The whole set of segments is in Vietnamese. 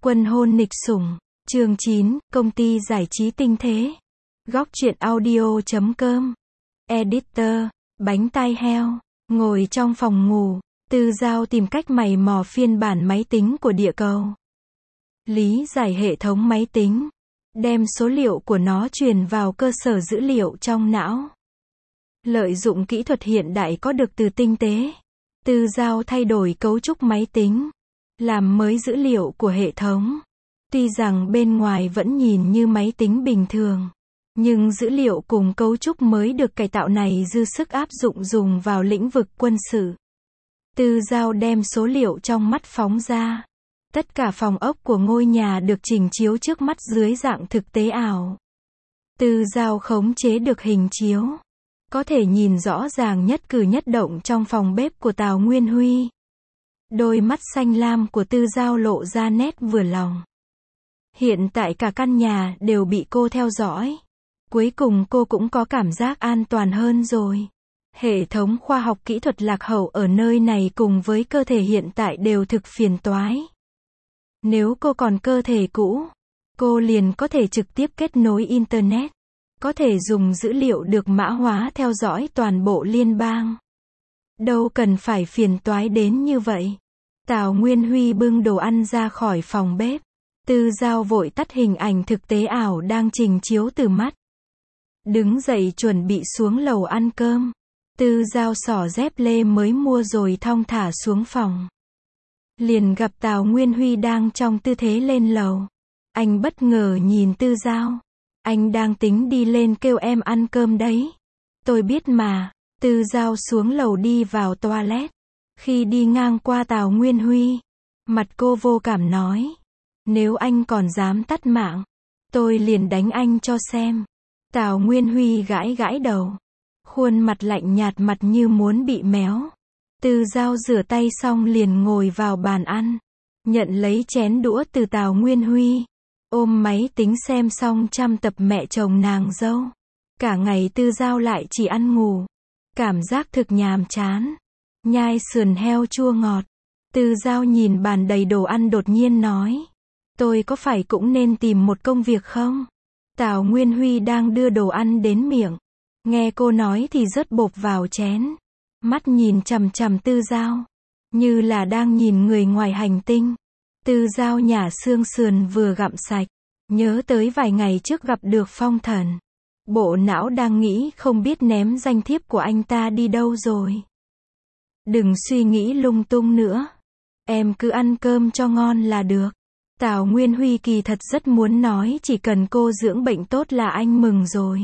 Quân hôn nghịch sủng. Chương 9, công ty giải trí tinh thế. Góc truyện audio.com. Editor, bánh tai heo. Ngồi trong phòng ngủ, Tư Giao tìm cách mày mò phiên bản máy tính của địa cầu. Lý giải hệ thống máy tính. Đem số liệu của nó truyền vào cơ sở dữ liệu trong não. Lợi dụng kỹ thuật hiện đại có được từ tinh tế. Tư Giao thay đổi cấu trúc máy tính. Làm mới dữ liệu của hệ thống. Tuy rằng bên ngoài vẫn nhìn như máy tính bình thường. Nhưng dữ liệu cùng cấu trúc mới được cải tạo này dư sức áp dụng dùng vào lĩnh vực quân sự. Tư Giao đem số liệu trong mắt phóng ra. Tất cả phòng ốc của ngôi nhà được trình chiếu trước mắt dưới dạng thực tế ảo. Tư Giao khống chế được hình chiếu. Có thể nhìn rõ ràng nhất cử nhất động trong phòng bếp của Tào Nguyên Huy. Đôi mắt xanh lam của Tư Giao lộ ra nét vừa lòng. Hiện tại cả căn nhà đều bị cô theo dõi. Cuối cùng cô cũng có cảm giác an toàn hơn rồi. Hệ thống khoa học kỹ thuật lạc hậu ở nơi này cùng với cơ thể hiện tại đều thực phiền toái. Nếu cô còn cơ thể cũ, cô liền có thể trực tiếp kết nối Internet. Có thể dùng dữ liệu được mã hóa theo dõi toàn bộ liên bang. Đâu cần phải phiền toái đến như vậy. Tào Nguyên Huy bưng đồ ăn ra khỏi phòng bếp. Tư Giao vội tắt hình ảnh thực tế ảo đang trình chiếu từ mắt. Đứng dậy chuẩn bị xuống lầu ăn cơm. Tư Giao xỏ dép lê mới mua rồi thong thả xuống phòng. Liền gặp Tào Nguyên Huy đang trong tư thế lên lầu. Anh bất ngờ nhìn Tư Giao. Anh đang tính đi lên kêu em ăn cơm đấy. Tôi biết mà. Tư Giao xuống lầu đi vào toilet. Khi đi ngang qua Tào Nguyên Huy, mặt cô vô cảm nói. Nếu anh còn dám tắt mạng, tôi liền đánh anh cho xem. Tào Nguyên Huy gãi gãi đầu. Khuôn mặt lạnh nhạt, mặt như muốn bị méo. Tư Giao rửa tay xong liền ngồi vào bàn ăn. Nhận lấy chén đũa từ Tào Nguyên Huy. Ôm máy tính xem xong trăm tập mẹ chồng nàng dâu. Cả ngày Tư Giao lại chỉ ăn ngủ. Cảm giác thực nhàm chán. Nhai sườn heo chua ngọt. Tư Giao nhìn bàn đầy đồ ăn đột nhiên nói. Tôi có phải cũng nên tìm một công việc không? Tào Nguyên Huy đang đưa đồ ăn đến miệng. Nghe cô nói thì rớt bột vào chén. Mắt nhìn chằm chằm Tư Giao. Như là đang nhìn người ngoài hành tinh. Tư Giao nhả xương sườn vừa gặm sạch. Nhớ tới vài ngày trước gặp được Phong Thần. Bộ não đang nghĩ không biết ném danh thiếp của anh ta đi đâu rồi. Đừng suy nghĩ lung tung nữa. Em cứ ăn cơm cho ngon là được. Tào Nguyên Huy kỳ thật rất muốn nói chỉ cần cô dưỡng bệnh tốt là anh mừng rồi.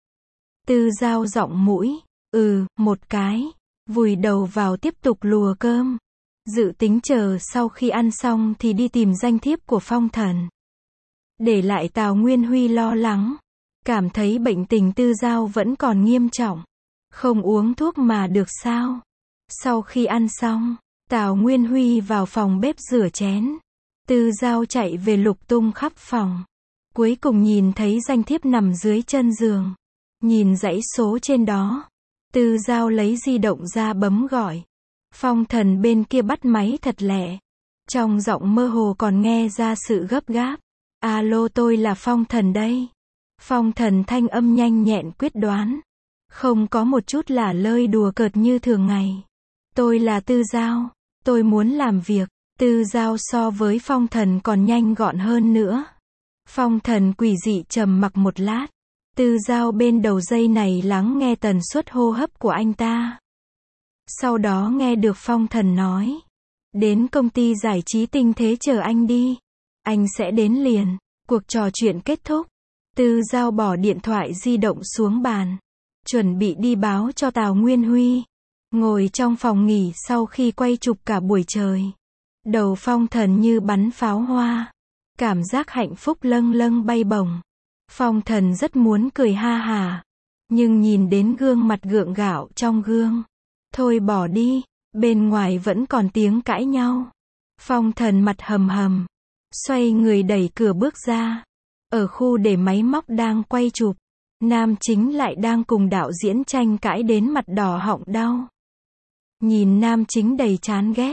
Tư Giao giọng mũi. Một cái. Vùi đầu vào tiếp tục lùa cơm. Dự tính chờ sau khi ăn xong thì đi tìm danh thiếp của Phong Thần. Để lại Tào Nguyên Huy lo lắng. Cảm thấy bệnh tình Tư Giao vẫn còn nghiêm trọng. Không uống thuốc mà được sao? Sau khi ăn xong, Tào Nguyên Huy vào phòng bếp rửa chén. Tư Giao chạy về lục tung khắp phòng. Cuối cùng nhìn thấy danh thiếp nằm dưới chân giường. Nhìn dãy số trên đó. Tư Giao lấy di động ra bấm gọi. Phong Thần bên kia bắt máy thật lẹ. Trong giọng mơ hồ còn nghe ra sự gấp gáp. Alo, tôi là Phong Thần đây. Phong Thần thanh âm nhanh nhẹn quyết đoán. Không có một chút lả lơi đùa cợt như thường ngày. Tôi là Tư Giao. Tôi muốn làm việc. Tư Giao so với Phong Thần còn nhanh gọn hơn nữa. Phong Thần quỷ dị trầm mặc một lát. Tư Giao bên đầu dây này lắng nghe tần suất hô hấp của anh ta. Sau đó nghe được Phong Thần nói. Đến công ty giải trí tinh thế chờ anh đi. Anh sẽ đến liền. Cuộc trò chuyện kết thúc. Tư Giao bỏ điện thoại di động xuống bàn. Chuẩn bị đi báo cho Tào Nguyên Huy. Ngồi trong phòng nghỉ sau khi quay chụp cả buổi trời. Đầu Phong Thần như bắn pháo hoa. Cảm giác hạnh phúc lâng lâng bay bổng. Phong Thần rất muốn cười ha hả. Nhưng nhìn đến gương mặt gượng gạo trong gương. Thôi bỏ đi, bên ngoài vẫn còn tiếng cãi nhau. Phong Thần mặt hầm hầm. Xoay người đẩy cửa bước ra. Ở khu để máy móc đang quay chụp. Nam chính lại đang cùng đạo diễn tranh cãi đến mặt đỏ họng đau. Nhìn nam chính đầy chán ghét.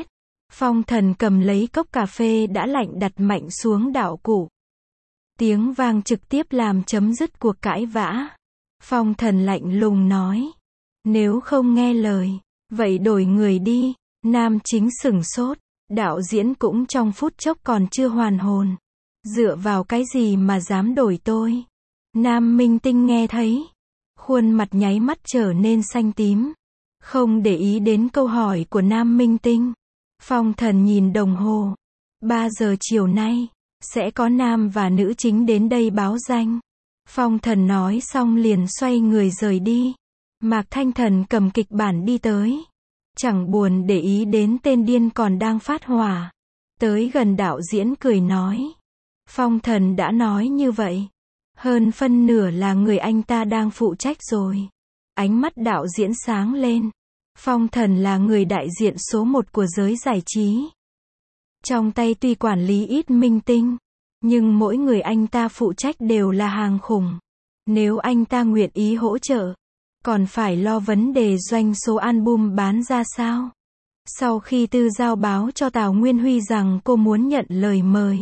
Phong Thần cầm lấy cốc cà phê đã lạnh đặt mạnh xuống đạo cụ. Tiếng vang trực tiếp làm chấm dứt cuộc cãi vã. Phong Thần lạnh lùng nói. Nếu không nghe lời, vậy đổi người đi. Nam chính sửng sốt. Đạo diễn cũng trong phút chốc còn chưa hoàn hồn. Dựa vào cái gì mà dám đổi tôi? Nam minh tinh nghe thấy. Khuôn mặt nháy mắt trở nên xanh tím. Không để ý đến câu hỏi của nam minh tinh. Phong Thần nhìn đồng hồ. 3 giờ chiều nay, sẽ có nam và nữ chính đến đây báo danh. Phong Thần nói xong liền xoay người rời đi. Mạc Thanh Thần cầm kịch bản đi tới. Chẳng buồn để ý đến tên điên còn đang phát hỏa. Tới gần đạo diễn cười nói. Phong Thần đã nói như vậy. Hơn phân nửa là người anh ta đang phụ trách rồi. Ánh mắt đạo diễn sáng lên. Phong Thần là người đại diện số 1 của giới giải trí. Trong tay tuy quản lý ít minh tinh, nhưng mỗi người anh ta phụ trách đều là hàng khủng. Nếu anh ta nguyện ý hỗ trợ, còn phải lo vấn đề doanh số album bán ra sao? Sau khi Tư Giao báo cho Tào Nguyên Huy rằng cô muốn nhận lời mời,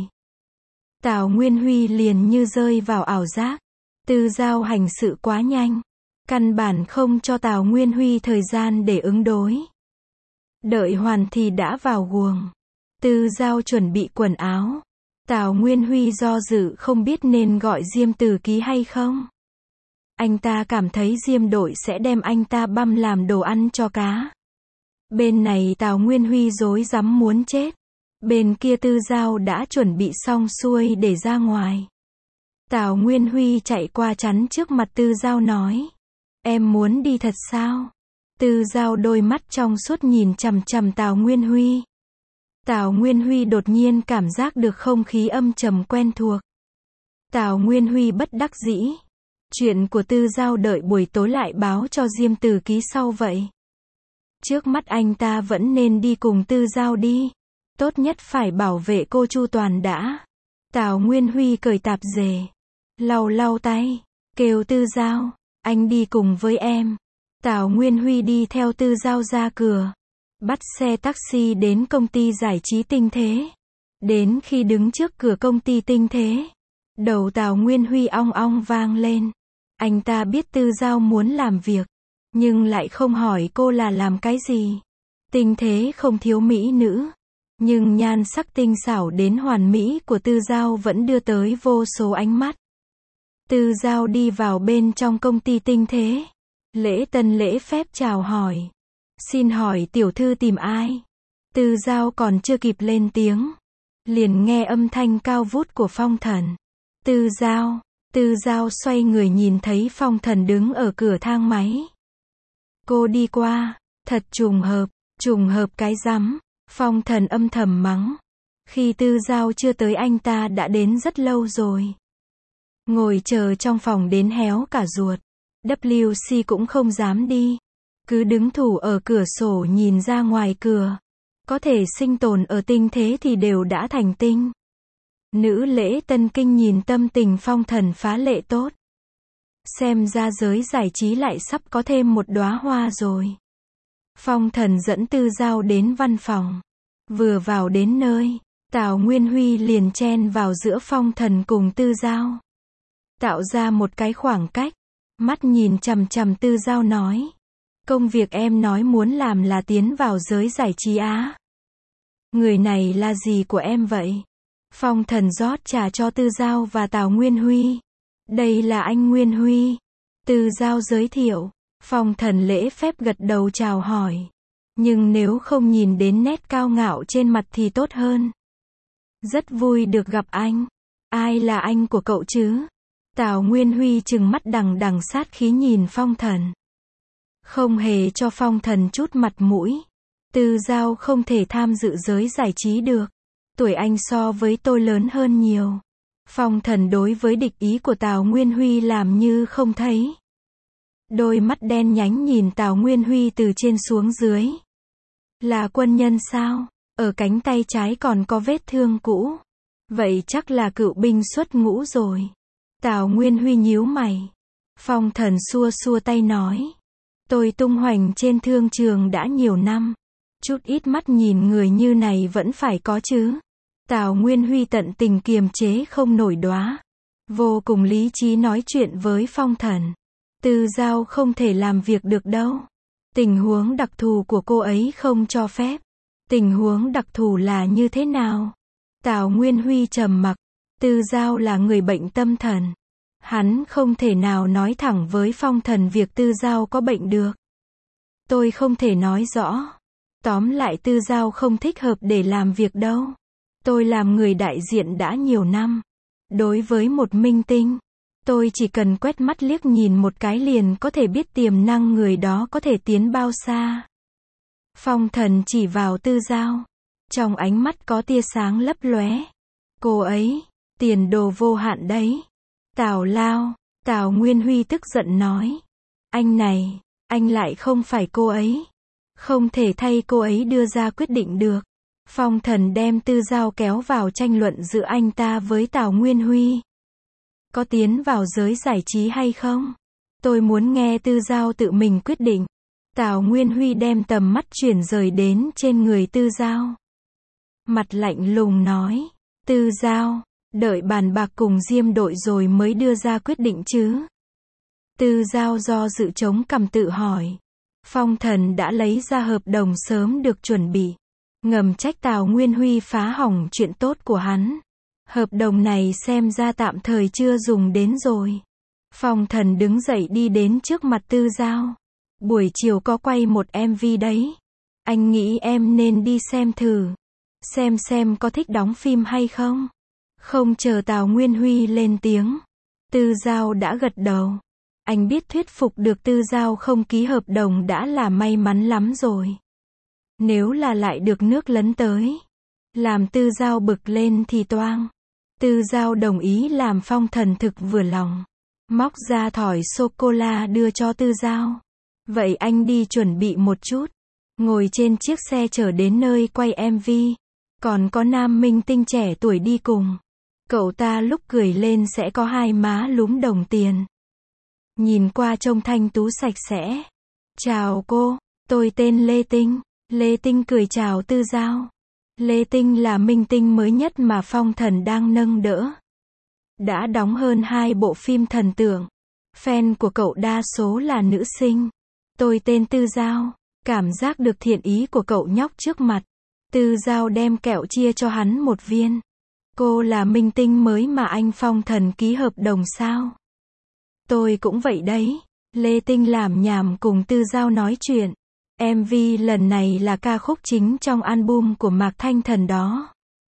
Tào Nguyên Huy liền như rơi vào ảo giác. Tư Giao hành sự quá nhanh, căn bản không cho Tào Nguyên Huy thời gian để ứng đối. Đợi hoàn thì đã vào guồng. Tư Giao chuẩn bị quần áo. Tào Nguyên Huy do dự không biết nên gọi Diêm Từ Ký hay không. Anh ta cảm thấy Diêm đội sẽ đem anh ta băm làm đồ ăn cho cá. Bên này Tào Nguyên Huy rối rắm muốn chết. Bên kia Tư Giao đã chuẩn bị xong xuôi để ra ngoài. Tào Nguyên Huy chạy qua chắn trước mặt Tư Giao nói. Em muốn đi thật sao? Tư Giao đôi mắt trong suốt nhìn chằm chằm Tào Nguyên Huy. Tào Nguyên Huy đột nhiên cảm giác được không khí âm trầm quen thuộc. Tào Nguyên Huy bất đắc dĩ. Chuyện của Tư Giao đợi buổi tối lại báo cho Diêm Từ Ký sau vậy. Trước mắt anh ta vẫn nên đi cùng Tư Giao đi. Tốt nhất phải bảo vệ cô chu toàn đã. Tào Nguyên Huy cởi tạp dề. Lau lau tay. Kêu Tư Giao. Anh đi cùng với em. Tào Nguyên Huy đi theo Tư Giao ra cửa. Bắt xe taxi đến công ty giải trí Tinh Thế. Đến khi đứng trước cửa công ty Tinh Thế, đầu Tào Nguyên Huy ong ong vang lên. Anh ta biết Tư Giao muốn làm việc, nhưng lại không hỏi cô là làm cái gì. Tinh Thế không thiếu mỹ nữ, nhưng nhan sắc tinh xảo đến hoàn mỹ của Tư Giao vẫn đưa tới vô số ánh mắt. Tư Giao đi vào bên trong công ty Tinh Thế. Lễ tân lễ phép chào hỏi. Xin hỏi tiểu thư tìm ai? Tư Giao còn chưa kịp lên tiếng, liền nghe âm thanh cao vút của Phong Thần. Tư Giao xoay người nhìn thấy Phong Thần đứng ở cửa thang máy. Cô đi qua, thật trùng hợp cái rắm. Phong Thần âm thầm mắng. Khi Tư Giao chưa tới anh ta đã đến rất lâu rồi. Ngồi chờ trong phòng đến héo cả ruột. WC cũng không dám đi. Cứ đứng thủ ở cửa sổ nhìn ra ngoài cửa. Có thể sinh tồn ở Tinh Thế thì đều đã thành tinh. Nữ lễ tân kinh nhìn tâm tình Phong Thần phá lệ tốt. Xem ra giới giải trí lại sắp có thêm một đóa hoa rồi. Phong Thần dẫn Tư Giao đến văn phòng. Vừa vào đến nơi, Tào Nguyên Huy liền chen vào giữa Phong Thần cùng Tư Giao. Tạo ra một cái khoảng cách. Mắt nhìn chằm chằm Tư Giao nói. Công việc em nói muốn làm là tiến vào giới giải trí á. Người này là gì của em vậy? Phong Thần rót trà cho Tư Giao và Tào Nguyên Huy. Đây là anh Nguyên Huy. Tư Giao giới thiệu. Phong Thần lễ phép gật đầu chào hỏi. Nhưng nếu không nhìn đến nét cao ngạo trên mặt thì tốt hơn. Rất vui được gặp anh. Ai là anh của cậu chứ? Tào Nguyên Huy trừng mắt đằng đằng sát khí nhìn Phong Thần. Không hề cho Phong Thần chút mặt mũi. Tư Giao không thể tham dự giới giải trí được. Tuổi anh so với tôi lớn hơn nhiều. Phong Thần đối với địch ý của Tào Nguyên Huy làm như không thấy. Đôi mắt đen nhánh nhìn Tào Nguyên Huy từ trên xuống dưới. Là quân nhân sao? Ở cánh tay trái còn có vết thương cũ. Vậy chắc là cựu binh xuất ngũ rồi. Tào Nguyên Huy nhíu mày. Phong Thần xua xua tay nói. Tôi tung hoành trên thương trường đã nhiều năm. Chút ít mắt nhìn người như này vẫn phải có chứ. Tào Nguyên Huy tận tình kiềm chế không nổi đóa. Vô cùng lý trí nói chuyện với Phong Thần. Tư Giao không thể làm việc được đâu. Tình huống đặc thù của cô ấy không cho phép. Tình huống đặc thù là như thế nào? Tào Nguyên Huy trầm mặc. Tư Giao là người bệnh tâm thần. Hắn không thể nào nói thẳng với Phong Thần việc Tư Giao có bệnh được. Tôi không thể nói rõ. Tóm lại Tư Giao không thích hợp để làm việc đâu. Tôi làm người đại diện đã nhiều năm. Đối với một minh tinh, tôi chỉ cần quét mắt liếc nhìn một cái liền có thể biết tiềm năng người đó có thể tiến bao xa. Phong Thần chỉ vào Tư Giao. Trong ánh mắt có tia sáng lấp lóe. Cô ấy, tiền đồ vô hạn đấy. Tào Lao, Tào Nguyên Huy tức giận nói. Anh này, anh lại không phải cô ấy. Không thể thay cô ấy đưa ra quyết định được. Phong Thần đem Tư Giao kéo vào tranh luận giữa anh ta với Tào Nguyên Huy. Có tiến vào giới giải trí hay không? Tôi muốn nghe Tư Giao tự mình quyết định. Tào Nguyên Huy đem tầm mắt chuyển rời đến trên người Tư Giao. Mặt lạnh lùng nói. Tư Giao, đợi bàn bạc cùng Diêm đội rồi mới đưa ra quyết định chứ. Tư Giao do dự chống cằm tự hỏi. Phong Thần đã lấy ra hợp đồng sớm được chuẩn bị. Ngầm trách Tào Nguyên Huy phá hỏng chuyện tốt của hắn. Hợp đồng này xem ra tạm thời chưa dùng đến rồi. Phong Thần đứng dậy đi đến trước mặt Tư Giao. Buổi chiều có quay một MV đấy. Anh nghĩ em nên đi xem thử. Xem có thích đóng phim hay không. Không chờ Tào Nguyên Huy lên tiếng. Tư Giao đã gật đầu. Anh biết thuyết phục được Tư Giao không ký hợp đồng đã là may mắn lắm rồi. Nếu là lại được nước lấn tới, làm Tư Giao bực lên thì toang. Tư Giao đồng ý làm Phong Thần thực vừa lòng. Móc ra thỏi sô-cô-la đưa cho Tư Giao. Vậy anh đi chuẩn bị một chút. Ngồi trên chiếc xe chở đến nơi quay MV. Còn có nam minh tinh trẻ tuổi đi cùng. Cậu ta lúc cười lên sẽ có hai má lúm đồng tiền. Nhìn qua trông thanh tú sạch sẽ. Chào cô, tôi tên Lê Tinh. Lê Tinh cười chào Tư Giao. Lê Tinh là minh tinh mới nhất mà Phong Thần đang nâng đỡ. Đã đóng hơn 2 bộ phim thần tượng. Fan của cậu đa số là nữ sinh. Tôi tên Tư Giao. Cảm giác được thiện ý của cậu nhóc trước mặt. Tư Giao đem kẹo chia cho hắn một viên. Cô là minh tinh mới mà anh Phong Thần ký hợp đồng sao? Tôi cũng vậy đấy. Lê Tinh làm nhảm cùng Tư Giao nói chuyện. MV lần này là ca khúc chính trong album của Mạc Thanh Thần đó.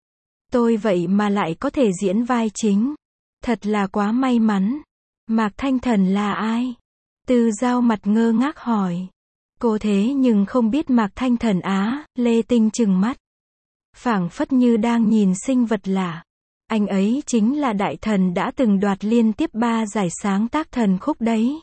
Tôi vậy mà lại có thể diễn vai chính. Thật là quá may mắn. Mạc Thanh Thần là ai? Tư Giao mặt ngơ ngác hỏi. Cô thế nhưng không biết Mạc Thanh Thần á? Lê Tinh trừng mắt. Phảng phất như đang nhìn sinh vật lạ. Anh ấy chính là đại thần đã từng đoạt liên tiếp 3 giải sáng tác thần khúc đấy.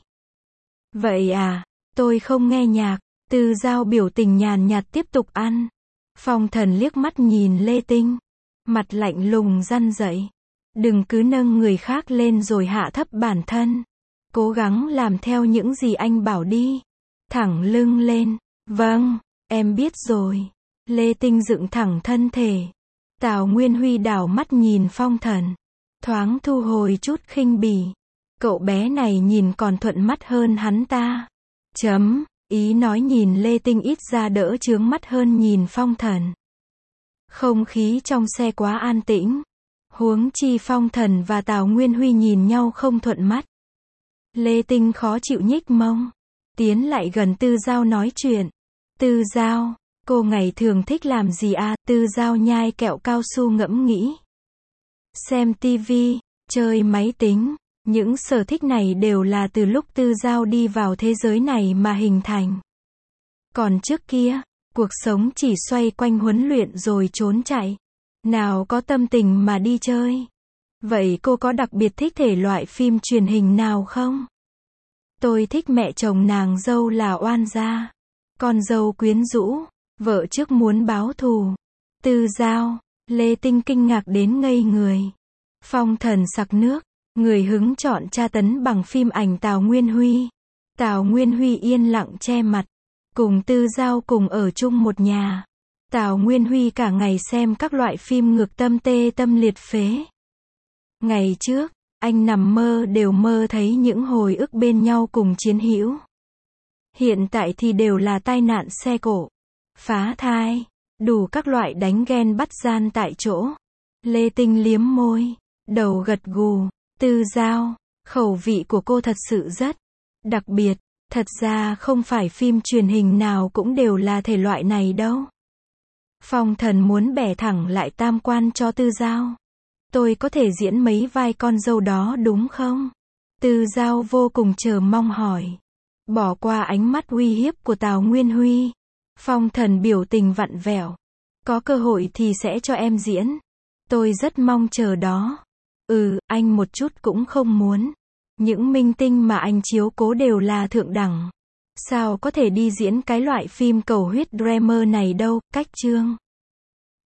Vậy à, tôi không nghe nhạc. Tư Giao biểu tình nhàn nhạt tiếp tục ăn. Phong Thần liếc mắt nhìn Lê Tinh. Mặt lạnh lùng răn dậy. Đừng cứ nâng người khác lên rồi hạ thấp bản thân. Cố gắng làm theo những gì anh bảo đi. Thẳng lưng lên. Vâng, em biết rồi. Lê Tinh dựng thẳng thân thể. Tào Nguyên Huy đảo mắt nhìn Phong Thần. Thoáng thu hồi chút khinh bỉ. Cậu bé này nhìn còn thuận mắt hơn hắn ta. Ý nói nhìn Lê Tinh ít ra đỡ chướng mắt hơn nhìn Phong Thần. Không khí trong xe quá an tĩnh. Huống chi Phong Thần và Tào Nguyên Huy nhìn nhau không thuận mắt. Lê Tinh khó chịu nhích mông. Tiến lại gần Tư Giao nói chuyện. Tư Giao, cô ngày thường thích làm gì à? Tư Giao nhai kẹo cao su ngẫm nghĩ. Xem tivi, chơi máy tính. Những sở thích này đều là từ lúc Tư Giao đi vào thế giới này mà hình thành. Còn trước kia, cuộc sống chỉ xoay quanh huấn luyện rồi trốn chạy. Nào có tâm tình mà đi chơi. Vậy cô có đặc biệt thích thể loại phim truyền hình nào không? Tôi thích Mẹ chồng nàng dâu là oan gia. Con dâu quyến rũ. Vợ trước muốn báo thù. Tư Giao, Lê Tinh kinh ngạc đến ngây người. Phong Thần sặc nước. Người hứng chọn tra tấn bằng phim ảnh Tào Nguyên Huy. Tào Nguyên Huy yên lặng che mặt. cùng Tư Giao cùng ở chung một nhà. Tào Nguyên Huy cả ngày xem các loại phim ngược tâm tê tâm liệt phế. Ngày trước, anh nằm mơ đều mơ thấy những hồi ức bên nhau cùng chiến hữu. Hiện tại thì đều là tai nạn xe cộ, phá thai, đủ các loại đánh ghen bắt gian tại chỗ. Lê Tinh liếm môi, đầu gật gù. Tư Giao, khẩu vị của cô thật sự rất đặc biệt. Thật ra không phải phim truyền hình nào cũng đều là thể loại này đâu. Phong Thần muốn bẻ thẳng lại tam quan cho Tư Giao. Tôi có thể diễn mấy vai con dâu đó đúng không? Tư Giao vô cùng chờ mong hỏi. Bỏ qua ánh mắt uy hiếp của Tào Nguyên Huy, Phong Thần biểu tình vặn vẹo. Có cơ hội thì sẽ cho em diễn. Tôi rất mong chờ đó. Anh một chút cũng không muốn. Những minh tinh mà anh chiếu cố đều là thượng đẳng. Sao có thể đi diễn cái loại phim cầu huyết drama này đâu, cách chương.